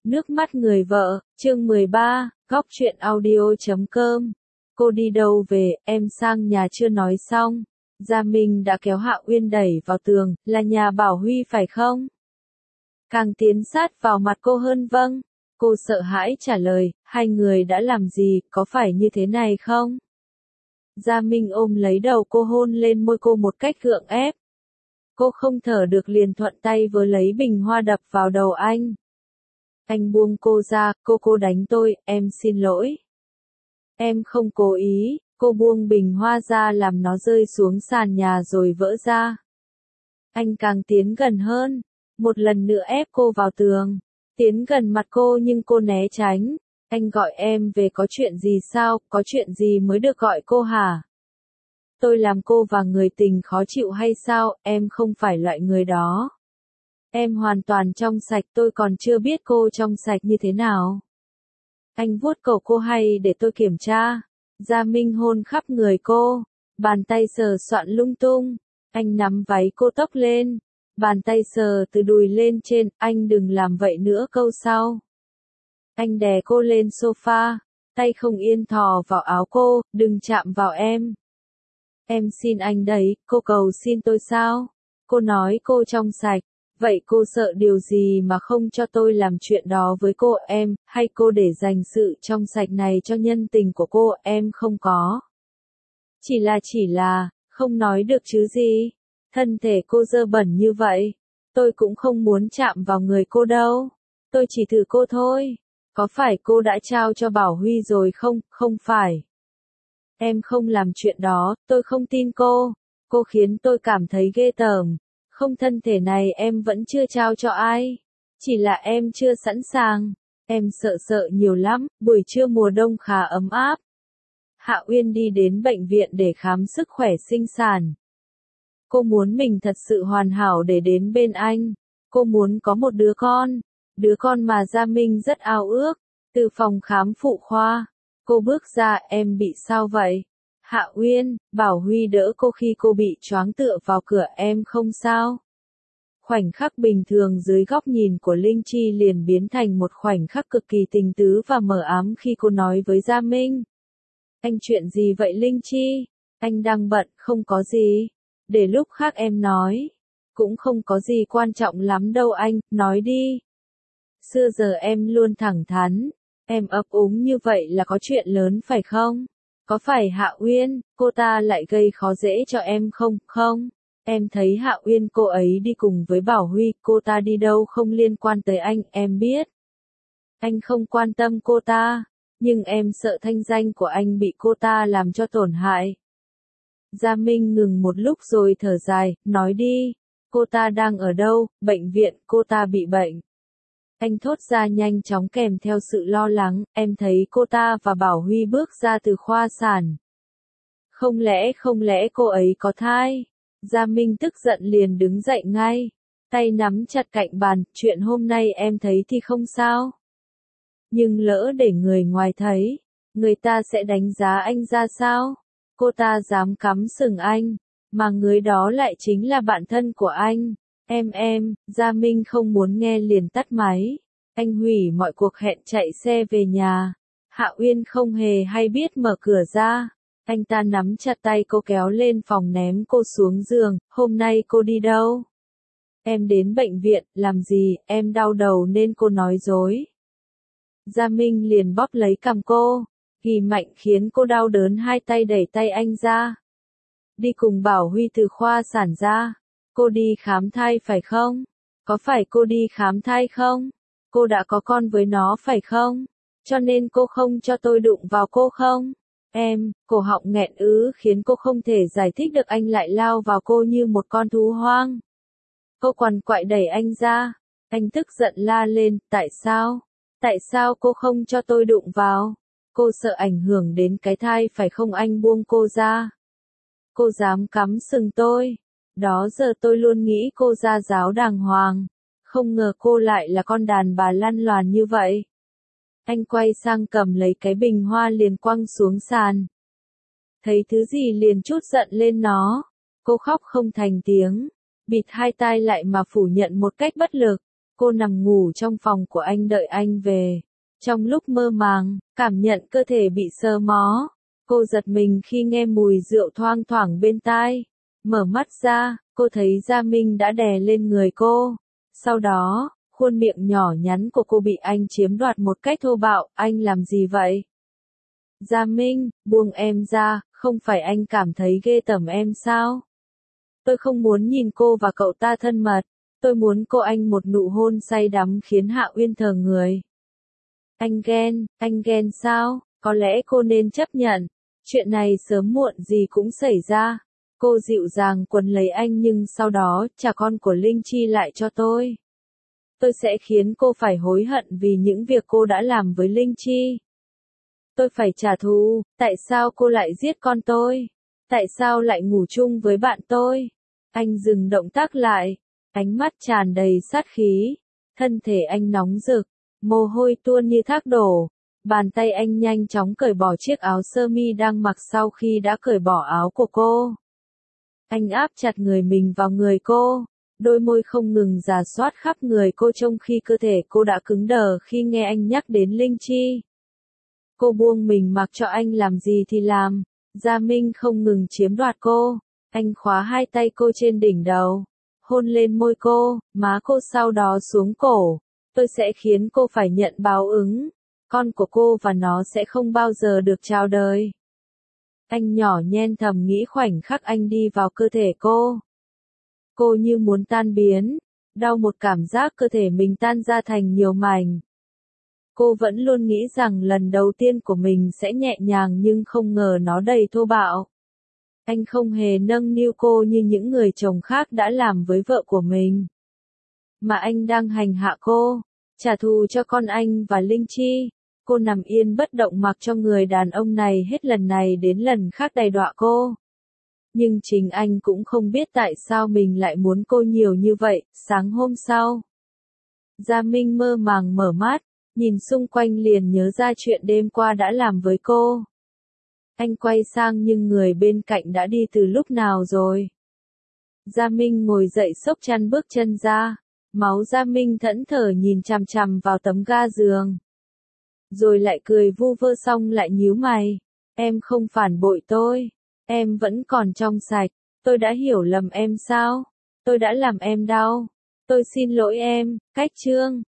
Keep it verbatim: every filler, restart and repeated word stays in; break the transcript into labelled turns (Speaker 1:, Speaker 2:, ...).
Speaker 1: Nước mắt người vợ, chương mười ba, góc truyện audio chấm com. Cô đi đâu về, em sang nhà chưa nói xong. Gia Minh đã kéo Hạ Uyên đẩy vào tường, là nhà Bảo Huy phải không? Càng tiến sát vào mặt cô hơn. Vâng. Cô sợ hãi trả lời, hai người đã làm gì, có phải như thế này không? Gia Minh ôm lấy đầu cô hôn lên môi cô một cách gượng ép. Cô không thở được liền thuận tay vớ lấy bình hoa đập vào đầu anh. Anh buông cô ra, cô cô đánh tôi, em xin lỗi. Em không cố ý, cô buông bình hoa ra làm nó rơi xuống sàn nhà rồi vỡ ra. Anh càng tiến gần hơn, một lần nữa ép cô vào tường, tiến gần mặt cô nhưng cô né tránh. Anh gọi em về có chuyện gì sao, có chuyện gì mới được gọi cô hả? Tôi làm cô và người tình khó chịu hay sao, em không phải loại người đó. Em hoàn toàn trong sạch, tôi còn chưa biết cô trong sạch như thế nào. Anh vuốt cổ cô hay để tôi kiểm tra. Gia Minh hôn khắp người cô, bàn tay sờ soạn lung tung. Anh nắm váy cô tóc lên, bàn tay sờ từ đùi lên trên, anh đừng làm vậy nữa câu sau. Anh đè cô lên sofa, tay không yên thò vào áo cô, đừng chạm vào em. Em xin anh đấy, cô cầu xin tôi sao? Cô nói cô trong sạch. Vậy cô sợ điều gì mà không cho tôi làm chuyện đó với cô em, hay cô để dành sự trong sạch này cho nhân tình của cô, em không có. Chỉ là chỉ là, không nói được chứ gì. Thân thể cô dơ bẩn như vậy, tôi cũng không muốn chạm vào người cô đâu. Tôi chỉ thử cô thôi. Có phải cô đã trao cho Bảo Huy rồi không? Không phải. Em không làm chuyện đó, tôi không tin cô. Cô khiến tôi cảm thấy ghê tởm. Không, thân thể này em vẫn chưa trao cho ai. Chỉ là em chưa sẵn sàng. Em sợ sợ nhiều lắm, buổi trưa mùa đông khá ấm áp. Hạ Uyên đi đến bệnh viện để khám sức khỏe sinh sản. Cô muốn mình thật sự hoàn hảo để đến bên anh. Cô muốn có một đứa con. Đứa con mà Gia Minh rất ao ước. Từ phòng khám phụ khoa, cô bước ra, em bị sao vậy? Hạ Uyên, Bảo Huy đỡ cô khi cô bị choáng tựa vào cửa, em không sao. Khoảnh khắc bình thường dưới góc nhìn của Linh Chi liền biến thành một khoảnh khắc cực kỳ tình tứ và mờ ám khi cô nói với Gia Minh. Anh chuyện gì vậy Linh Chi? Anh đang bận, không có gì. Để lúc khác em nói. Cũng không có gì quan trọng lắm đâu anh, nói đi. Xưa giờ em luôn thẳng thắn. Em ấp úng như vậy là có chuyện lớn phải không? Có phải Hạ Uyên, cô ta lại gây khó dễ cho em không? Không. Em thấy Hạ Uyên cô ấy đi cùng với Bảo Huy, cô ta đi đâu không liên quan tới anh, em biết. Anh không quan tâm cô ta, nhưng em sợ thanh danh của anh bị cô ta làm cho tổn hại. Gia Minh ngừng một lúc rồi thở dài, nói đi. Cô ta đang ở đâu? Bệnh viện, cô ta bị bệnh. Anh thốt ra nhanh chóng kèm theo sự lo lắng, em thấy cô ta và Bảo Huy bước ra từ khoa sản. Không lẽ không lẽ cô ấy có thai? Gia Minh tức giận liền đứng dậy ngay, tay nắm chặt cạnh bàn, chuyện hôm nay em thấy thì không sao. Nhưng lỡ để người ngoài thấy, người ta sẽ đánh giá anh ra sao? Cô ta dám cắm sừng anh, mà người đó lại chính là bạn thân của anh. Em em, Gia Minh không muốn nghe liền tắt máy. Anh hủy mọi cuộc hẹn chạy xe về nhà. Hạ Uyên không hề hay biết mở cửa ra. Anh ta nắm chặt tay cô kéo lên phòng ném cô xuống giường. Hôm nay cô đi đâu? Em đến bệnh viện, làm gì, em đau đầu nên cô nói dối. Gia Minh liền bóp lấy cằm cô, ghi mạnh khiến cô đau đớn, hai tay đẩy tay anh ra. Đi cùng Bảo Huy từ khoa sản ra. Cô đi khám thai phải không? Có phải cô đi khám thai không? Cô đã có con với nó phải không? Cho nên cô không cho tôi đụng vào cô không? Em, cổ họng nghẹn ứ khiến cô không thể giải thích được, anh lại lao vào cô như một con thú hoang. Cô quằn quại đẩy anh ra. Anh tức giận la lên, tại sao? Tại sao cô không cho tôi đụng vào? Cô sợ ảnh hưởng đến cái thai phải không? Anh buông cô ra. Cô dám cắm sừng tôi. Đó giờ tôi luôn nghĩ cô gia giáo đàng hoàng. Không ngờ cô lại là con đàn bà lăn loàn như vậy. Anh quay sang cầm lấy cái bình hoa liền quăng xuống sàn. Thấy thứ gì liền trút giận lên nó. Cô khóc không thành tiếng, bịt hai tai lại mà phủ nhận một cách bất lực. Cô nằm ngủ trong phòng của anh đợi anh về. Trong lúc mơ màng, cảm nhận cơ thể bị sờ mó, cô giật mình khi nghe mùi rượu thoang thoảng bên tai. Mở mắt ra, cô thấy Gia Minh đã đè lên người cô. Sau đó, khuôn miệng nhỏ nhắn của cô bị anh chiếm đoạt một cách thô bạo. Anh làm gì vậy? Gia Minh, buông em ra, không phải anh cảm thấy ghê tởm em sao? Tôi không muốn nhìn cô và cậu ta thân mật. Tôi muốn cô anh một nụ hôn say đắm khiến Hạ Uyên thờ người. Anh ghen, anh ghen sao? Có lẽ cô nên chấp nhận. Chuyện này sớm muộn gì cũng xảy ra. Cô dịu dàng quấn lấy anh nhưng sau đó trả con của Linh Chi lại cho tôi. Tôi sẽ khiến cô phải hối hận vì những việc cô đã làm với Linh Chi. Tôi phải trả thù, tại sao cô lại giết con tôi? Tại sao lại ngủ chung với bạn tôi? Anh dừng động tác lại, ánh mắt tràn đầy sát khí, thân thể anh nóng rực, mồ hôi tuôn như thác đổ. Bàn tay anh nhanh chóng cởi bỏ chiếc áo sơ mi đang mặc sau khi đã cởi bỏ áo của cô. Anh áp chặt người mình vào người cô, đôi môi không ngừng rà soát khắp người cô trong khi cơ thể cô đã cứng đờ khi nghe anh nhắc đến Linh Chi. Cô buông mình mặc cho anh làm gì thì làm, Gia Minh không ngừng chiếm đoạt cô, anh khóa hai tay cô trên đỉnh đầu, hôn lên môi cô, má cô sau đó xuống cổ. Tôi sẽ khiến cô phải nhận báo ứng, con của cô và nó sẽ không bao giờ được chào đời. Anh nhỏ nhen thầm nghĩ khoảnh khắc anh đi vào cơ thể cô. Cô như muốn tan biến, đau một cảm giác cơ thể mình tan ra thành nhiều mảnh. Cô vẫn luôn nghĩ rằng lần đầu tiên của mình sẽ nhẹ nhàng nhưng không ngờ nó đầy thô bạo. Anh không hề nâng niu cô như những người chồng khác đã làm với vợ của mình. Mà anh đang hành hạ cô, trả thù cho con anh và Linh Chi. Cô nằm yên bất động mặc cho người đàn ông này hết lần này đến lần khác đày đọa cô. Nhưng chính anh cũng không biết tại sao mình lại muốn cô nhiều như vậy. Sáng hôm sau, Gia Minh mơ màng mở mắt, nhìn xung quanh liền nhớ ra chuyện đêm qua đã làm với cô. Anh quay sang nhưng người bên cạnh đã đi từ lúc nào rồi. Gia Minh ngồi dậy xốc chăn bước chân ra, máu Gia Minh thẫn thờ nhìn chằm chằm vào tấm ga giường. Rồi lại cười vu vơ xong lại nhíu mày. Em không phản bội tôi. Em vẫn còn trong sạch. Tôi đã hiểu lầm em sao? Tôi đã làm em đau. Tôi xin lỗi em. Cách chương